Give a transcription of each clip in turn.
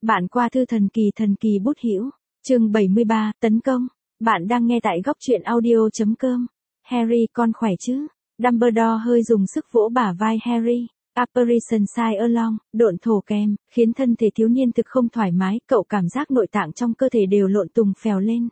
Bạn qua thư thần kỳ bút hữu, chương 73, tấn công. Bạn đang nghe tại góc truyện audio.com. Harry, con khỏe chứ? Dumbledore hơi dùng sức vỗ bả vai Harry. Apparition Side Along, độn thổ kèm, khiến thân thể thiếu niên thực không thoải mái, cậu cảm giác nội tạng trong cơ thể đều lộn tùng phèo lên.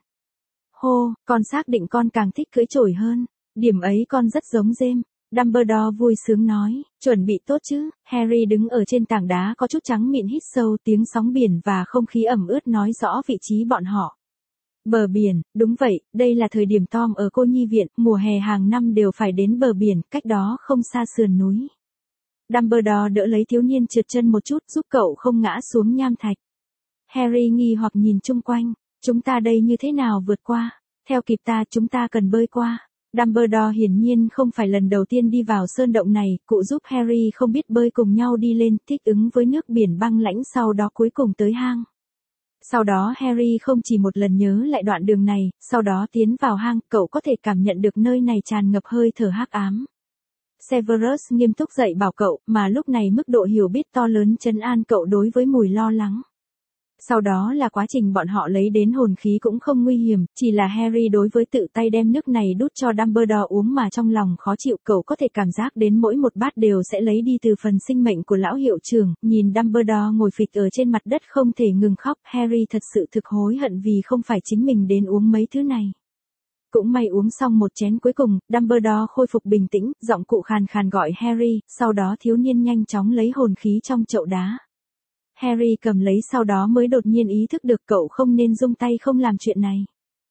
Hô, con xác định con càng thích cưỡi chổi hơn. Điểm ấy con rất giống James. Dumbledore vui sướng nói, chuẩn bị tốt chứ? Harry đứng ở trên tảng đá có chút trắng mịn hít sâu tiếng sóng biển và không khí ẩm ướt nói rõ vị trí bọn họ. Bờ biển, đúng vậy, đây là thời điểm Tom ở cô nhi viện, mùa hè hàng năm đều phải đến bờ biển, cách đó không xa sườn núi. Dumbledore đỡ lấy thiếu niên trượt chân một chút giúp cậu không ngã xuống nham thạch. Harry nghi hoặc nhìn chung quanh, chúng ta đây như thế nào vượt qua? Theo kịp ta, chúng ta cần bơi qua. Dumbledore hiển nhiên không phải lần đầu tiên đi vào sơn động này, cụ giúp Harry không biết bơi cùng nhau đi lên, thích ứng với nước biển băng lãnh sau đó cuối cùng tới hang. Sau đó Harry không chỉ một lần nhớ lại đoạn đường này, sau đó tiến vào hang, cậu có thể cảm nhận được nơi này tràn ngập hơi thở hắc ám. Severus nghiêm túc dạy bảo cậu, mà lúc này mức độ hiểu biết to lớn trấn an cậu đối với mùi lo lắng. Sau đó là quá trình bọn họ lấy đến hồn khí cũng không nguy hiểm, chỉ là Harry đối với tự tay đem nước này đút cho Dumbledore uống mà trong lòng khó chịu, cậu có thể cảm giác đến mỗi một bát đều sẽ lấy đi từ phần sinh mệnh của lão hiệu trưởng, nhìn Dumbledore ngồi phịch ở trên mặt đất không thể ngừng khóc, Harry thật sự thực hối hận vì không phải chính mình đến uống mấy thứ này. Cũng may uống xong một chén cuối cùng, Dumbledore khôi phục bình tĩnh, giọng cụ khàn khàn gọi Harry, sau đó thiếu niên nhanh chóng lấy hồn khí trong chậu đá. Harry cầm lấy sau đó mới đột nhiên ý thức được cậu không nên dung tay không làm chuyện này.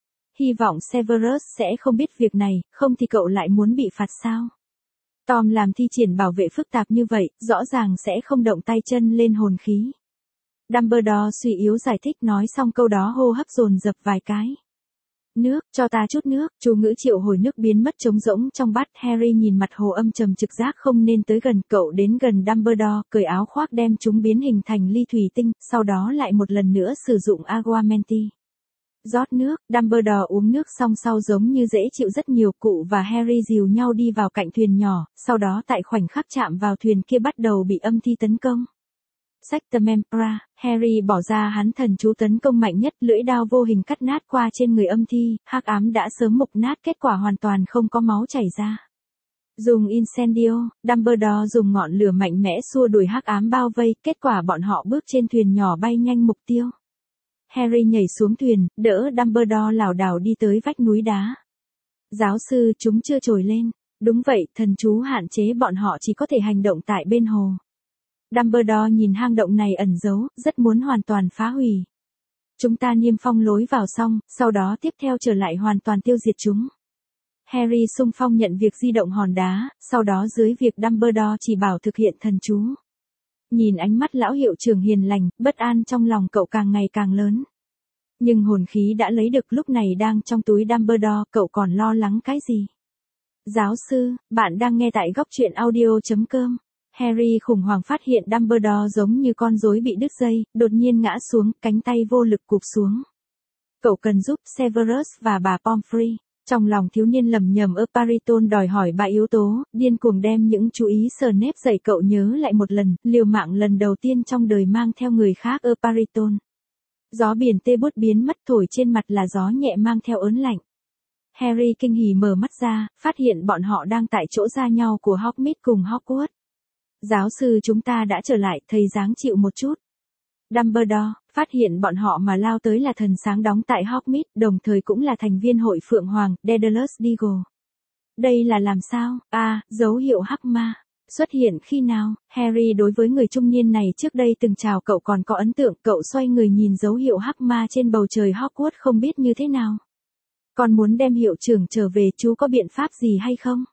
Hy vọng Severus sẽ không biết việc này, không thì cậu lại muốn bị phạt sao? Tom làm thi triển bảo vệ phức tạp như vậy, rõ ràng sẽ không động tay chân lên hồn khí. Dumbledore suy yếu giải thích nói xong câu đó hô hấp dồn dập vài cái. Nước, cho ta chút nước, chú ngữ triệu hồi nước biến mất trống rỗng trong bát. Harry nhìn mặt hồ âm trầm trực giác không nên tới gần, cậu đến gần Dumbledore, cởi áo khoác đem chúng biến hình thành ly thủy tinh, sau đó lại một lần nữa sử dụng Aguamenti. Rót nước, Dumbledore uống nước xong sau giống như dễ chịu rất nhiều, cụ và Harry dìu nhau đi vào cạnh thuyền nhỏ, sau đó tại khoảnh khắc chạm vào thuyền kia bắt đầu bị âm thi tấn công. Sectemempra, Harry bỏ ra hắn thần chú tấn công mạnh nhất, lưỡi đao vô hình cắt nát qua trên người âm thi, hắc ám đã sớm mục nát, kết quả hoàn toàn không có máu chảy ra. Dùng Incendio, Dumbledore dùng ngọn lửa mạnh mẽ xua đuổi hắc ám bao vây, kết quả bọn họ bước trên thuyền nhỏ bay nhanh mục tiêu. Harry nhảy xuống thuyền, đỡ Dumbledore lảo đảo đi tới vách núi đá. Giáo sư, chúng chưa trồi lên. Đúng vậy, thần chú hạn chế bọn họ chỉ có thể hành động tại bên hồ. Dumbledore nhìn hang động này ẩn giấu, rất muốn hoàn toàn phá hủy. Chúng ta niêm phong lối vào xong, sau đó tiếp theo trở lại hoàn toàn tiêu diệt chúng. Harry xung phong nhận việc di động hòn đá, sau đó dưới việc Dumbledore chỉ bảo thực hiện thần chú. Nhìn ánh mắt lão hiệu trưởng hiền lành, bất an trong lòng cậu càng ngày càng lớn. Nhưng hồn khí đã lấy được lúc này đang trong túi Dumbledore, cậu còn lo lắng cái gì? Giáo sư, bạn đang nghe tại góc truyện audio.com. Harry khủng hoảng phát hiện Dumbledore giống như con rối bị đứt dây, đột nhiên ngã xuống, cánh tay vô lực cụp xuống. Cậu cần giúp Severus và bà Pomfrey. Trong lòng thiếu niên lầm nhầm Apparition đòi hỏi 3 yếu tố, điên cuồng đem những chú ý Snape dạy cậu nhớ lại một lần, liều mạng lần đầu tiên trong đời mang theo người khác Apparition. Gió biển tê bút biến mất, thổi trên mặt là gió nhẹ mang theo ớn lạnh. Harry kinh hỉ mở mắt ra, phát hiện bọn họ đang tại chỗ ra nhau của Hogsmeade cùng Hogwarts. Giáo sư, chúng ta đã trở lại, thầy dáng chịu một chút. Dumbledore, phát hiện bọn họ mà lao tới là thần sáng đóng tại Hogsmeade, đồng thời cũng là thành viên hội Phượng Hoàng, Daedalus Diggle. Đây là làm sao? Dấu hiệu hắc ma. Xuất hiện khi nào? Harry đối với người trung niên này trước đây từng chào cậu còn có ấn tượng, cậu xoay người nhìn dấu hiệu hắc ma trên bầu trời Hogwarts không biết như thế nào. Còn muốn đem hiệu trưởng trở về, chú có biện pháp gì hay không?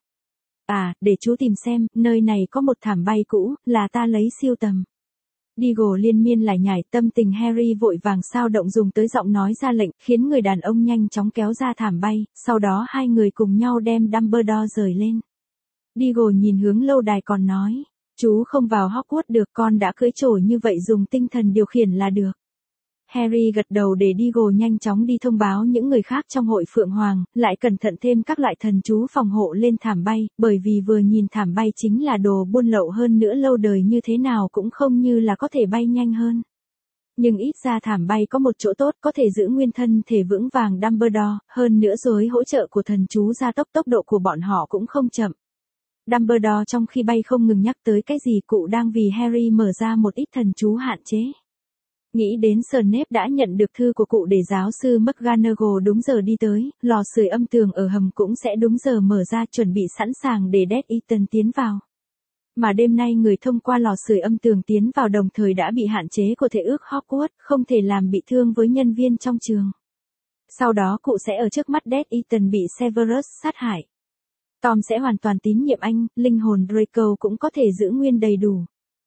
Để chú tìm xem, nơi này có một thảm bay cũ, là ta lấy siêu tầm. Diggle liên miên lải nhải, tâm tình Harry vội vàng sao động dùng tới giọng nói ra lệnh, khiến người đàn ông nhanh chóng kéo ra thảm bay, sau đó hai người cùng nhau đem Dumbledore rời lên. Diggle nhìn hướng lâu đài còn nói, chú không vào Hogwarts được, con đã cưỡi chổi như vậy dùng tinh thần điều khiển là được. Harry gật đầu để Diggle nhanh chóng đi thông báo những người khác trong hội Phượng Hoàng, lại cẩn thận thêm các loại thần chú phòng hộ lên thảm bay, bởi vì vừa nhìn thảm bay chính là đồ buôn lậu hơn nữa lâu đời như thế nào cũng không như là có thể bay nhanh hơn. Nhưng ít ra thảm bay có một chỗ tốt, có thể giữ nguyên thân thể vững vàng Dumbledore, hơn nữa với hỗ trợ của thần chú gia tốc tốc độ của bọn họ cũng không chậm. Dumbledore trong khi bay không ngừng nhắc tới cái gì cụ đang vì Harry mở ra một ít thần chú hạn chế. Nghĩ đến Snape đã nhận được thư của cụ để giáo sư McGonagall đúng giờ đi tới, lò sưởi âm tường ở hầm cũng sẽ đúng giờ mở ra chuẩn bị sẵn sàng để Death Eaton tiến vào. Mà đêm nay người thông qua lò sưởi âm tường tiến vào đồng thời đã bị hạn chế của thể ước Hogwarts, không thể làm bị thương với nhân viên trong trường. Sau đó cụ sẽ ở trước mắt Death Eaton bị Severus sát hại. Tom sẽ hoàn toàn tín nhiệm anh, linh hồn Draco cũng có thể giữ nguyên đầy đủ.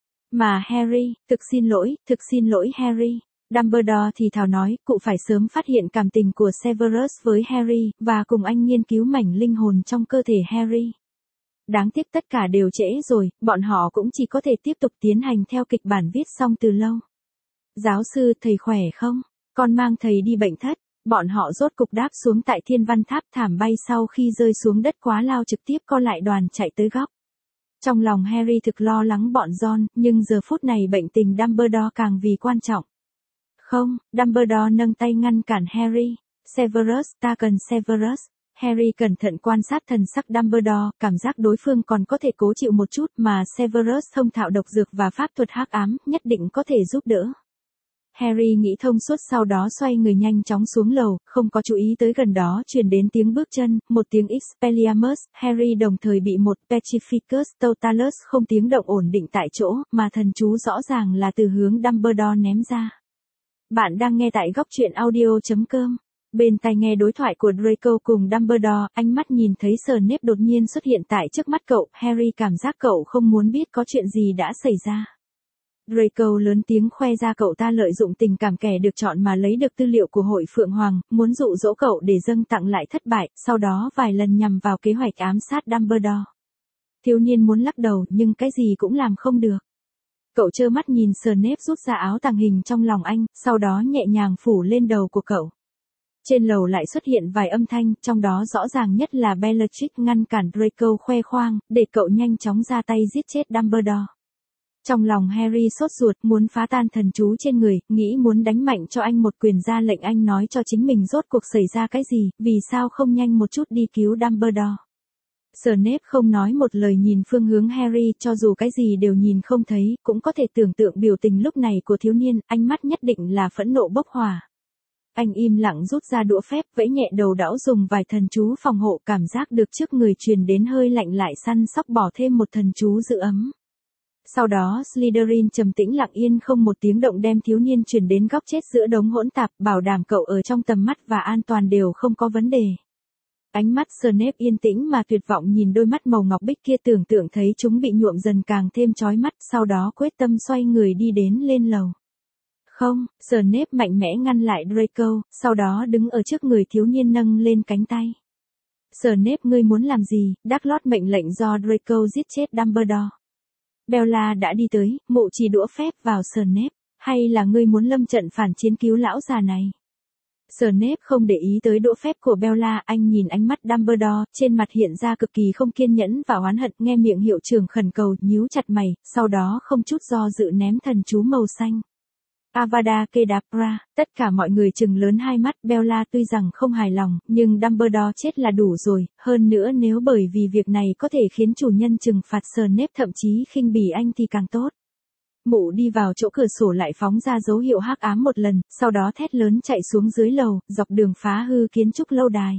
Mà Harry, thực xin lỗi Harry. Dumbledore thì thào nói, cụ phải sớm phát hiện cảm tình của Severus với Harry, và cùng anh nghiên cứu mảnh linh hồn trong cơ thể Harry. Đáng tiếc tất cả đều trễ rồi, bọn họ cũng chỉ có thể tiếp tục tiến hành theo kịch bản viết xong từ lâu. Giáo sư, thầy khỏe không? Con mang thầy đi bệnh thất. Bọn họ rốt cục đáp xuống tại Thiên Văn Tháp thảm bay sau khi rơi xuống đất quá lao trực tiếp co lại đoàn chạy tới góc. Trong lòng Harry thực lo lắng bọn Ron, nhưng giờ phút này bệnh tình Dumbledore càng vì quan trọng. Không, Dumbledore nâng tay ngăn cản Harry. Severus, ta cần Severus. Harry cẩn thận quan sát thần sắc Dumbledore, cảm giác đối phương còn có thể cố chịu một chút mà Severus thông thạo độc dược và pháp thuật hắc ám, nhất định có thể giúp đỡ. Harry nghĩ thông suốt sau đó xoay người nhanh chóng xuống lầu, không có chú ý tới gần đó truyền đến tiếng bước chân, một tiếng Expelliarmus, Harry đồng thời bị một Petrificus Totalus không tiếng động ổn định tại chỗ, mà thần chú rõ ràng là từ hướng Dumbledore ném ra. Bạn đang nghe tại góc truyện audio.com. Bên tai nghe đối thoại của Draco cùng Dumbledore, ánh mắt nhìn thấy Snape đột nhiên xuất hiện tại trước mắt cậu, Harry cảm giác cậu không muốn biết có chuyện gì đã xảy ra. Draco lớn tiếng khoe ra cậu ta lợi dụng tình cảm kẻ được chọn mà lấy được tư liệu của hội Phượng Hoàng, muốn dụ dỗ cậu để dâng tặng lại thất bại, sau đó vài lần nhằm vào kế hoạch ám sát Dumbledore. Thiếu niên muốn lắc đầu nhưng cái gì cũng làm không được. Cậu trơ mắt nhìn Snape rút ra áo tàng hình trong lòng anh, sau đó nhẹ nhàng phủ lên đầu của cậu. Trên lầu lại xuất hiện vài âm thanh, trong đó rõ ràng nhất là Bellatrix ngăn cản Draco khoe khoang, để cậu nhanh chóng ra tay giết chết Dumbledore. Trong lòng Harry sốt ruột, muốn phá tan thần chú trên người, nghĩ muốn đánh mạnh cho anh một quyền ra lệnh anh nói cho chính mình rốt cuộc xảy ra cái gì, vì sao không nhanh một chút đi cứu Dumbledore. Snape không nói một lời nhìn phương hướng Harry, cho dù cái gì đều nhìn không thấy, cũng có thể tưởng tượng biểu tình lúc này của thiếu niên, ánh mắt nhất định là phẫn nộ bốc hỏa. Anh im lặng rút ra đũa phép, vẫy nhẹ đầu đão dùng vài thần chú phòng hộ, cảm giác được trước người truyền đến hơi lạnh lại săn sóc bỏ thêm một thần chú giữ ấm. Sau đó Slytherin trầm tĩnh lặng yên không một tiếng động đem thiếu niên chuyển đến góc chết giữa đống hỗn tạp, bảo đảm cậu ở trong tầm mắt và an toàn đều không có vấn đề. Ánh mắt Snape yên tĩnh mà tuyệt vọng nhìn đôi mắt màu ngọc bích kia, tưởng tượng thấy chúng bị nhuộm dần càng thêm chói mắt, sau đó quyết tâm xoay người đi đến lên lầu. Không, Snape mạnh mẽ ngăn lại Draco, sau đó đứng ở trước người thiếu niên nâng lên cánh tay. Snape, ngươi muốn làm gì? Dumbledore mệnh lệnh do Draco giết chết Dumbledore. Bella đã đi tới, mụ chỉ đũa phép vào Snape, hay là ngươi muốn lâm trận phản chiến cứu lão già này? Snape không để ý tới đũa phép của Bella, anh nhìn ánh mắt Dumbledore, trên mặt hiện ra cực kỳ không kiên nhẫn và oán hận, nghe miệng hiệu trưởng khẩn cầu, nhíu chặt mày, sau đó không chút do dự ném thần chú màu xanh. Avada Kedavra, tất cả mọi người trừng lớn hai mắt, Bella tuy rằng không hài lòng, nhưng Dumbledore chết là đủ rồi, hơn nữa nếu bởi vì việc này có thể khiến chủ nhân trừng phạt Snape thậm chí khinh bỉ anh thì càng tốt. Mụ đi vào chỗ cửa sổ lại phóng ra dấu hiệu hắc ám một lần, sau đó thét lớn chạy xuống dưới lầu, dọc đường phá hư kiến trúc lâu đài.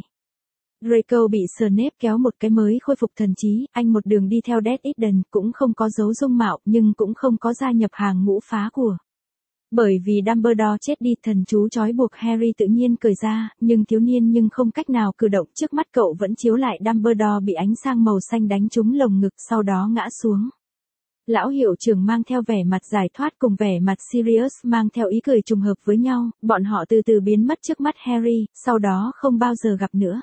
Draco bị Snape kéo một cái mới khôi phục thần trí, anh một đường đi theo Death Eaton, cũng không có dấu dung mạo, nhưng cũng không có gia nhập hàng ngũ phá của. Bởi vì Dumbledore chết đi, thần chú trói buộc Harry tự nhiên cởi ra, nhưng thiếu niên nhưng không cách nào cử động, trước mắt cậu vẫn chiếu lại Dumbledore bị ánh sáng màu xanh đánh trúng lồng ngực, sau đó ngã xuống. Lão hiệu trưởng mang theo vẻ mặt giải thoát cùng vẻ mặt Sirius mang theo ý cười trùng hợp với nhau, bọn họ từ từ biến mất trước mắt Harry, sau đó không bao giờ gặp nữa.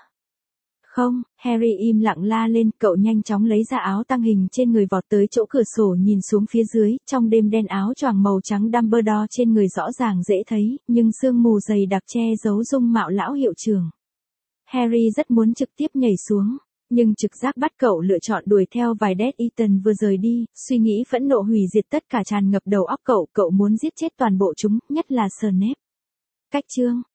Không, Harry im lặng la lên, cậu nhanh chóng lấy ra áo tang hình trên người vọt tới chỗ cửa sổ nhìn xuống phía dưới, trong đêm đen áo choàng màu trắng Dumbledore trên người rõ ràng dễ thấy, nhưng sương mù dày đặc che giấu dung mạo lão hiệu trưởng. Harry rất muốn trực tiếp nhảy xuống, Nhưng trực giác bắt cậu lựa chọn đuổi theo vài Death Eaton vừa rời đi, suy nghĩ phẫn nộ hủy diệt tất cả tràn ngập đầu óc cậu muốn giết chết toàn bộ chúng, nhất là Snape. Cách chương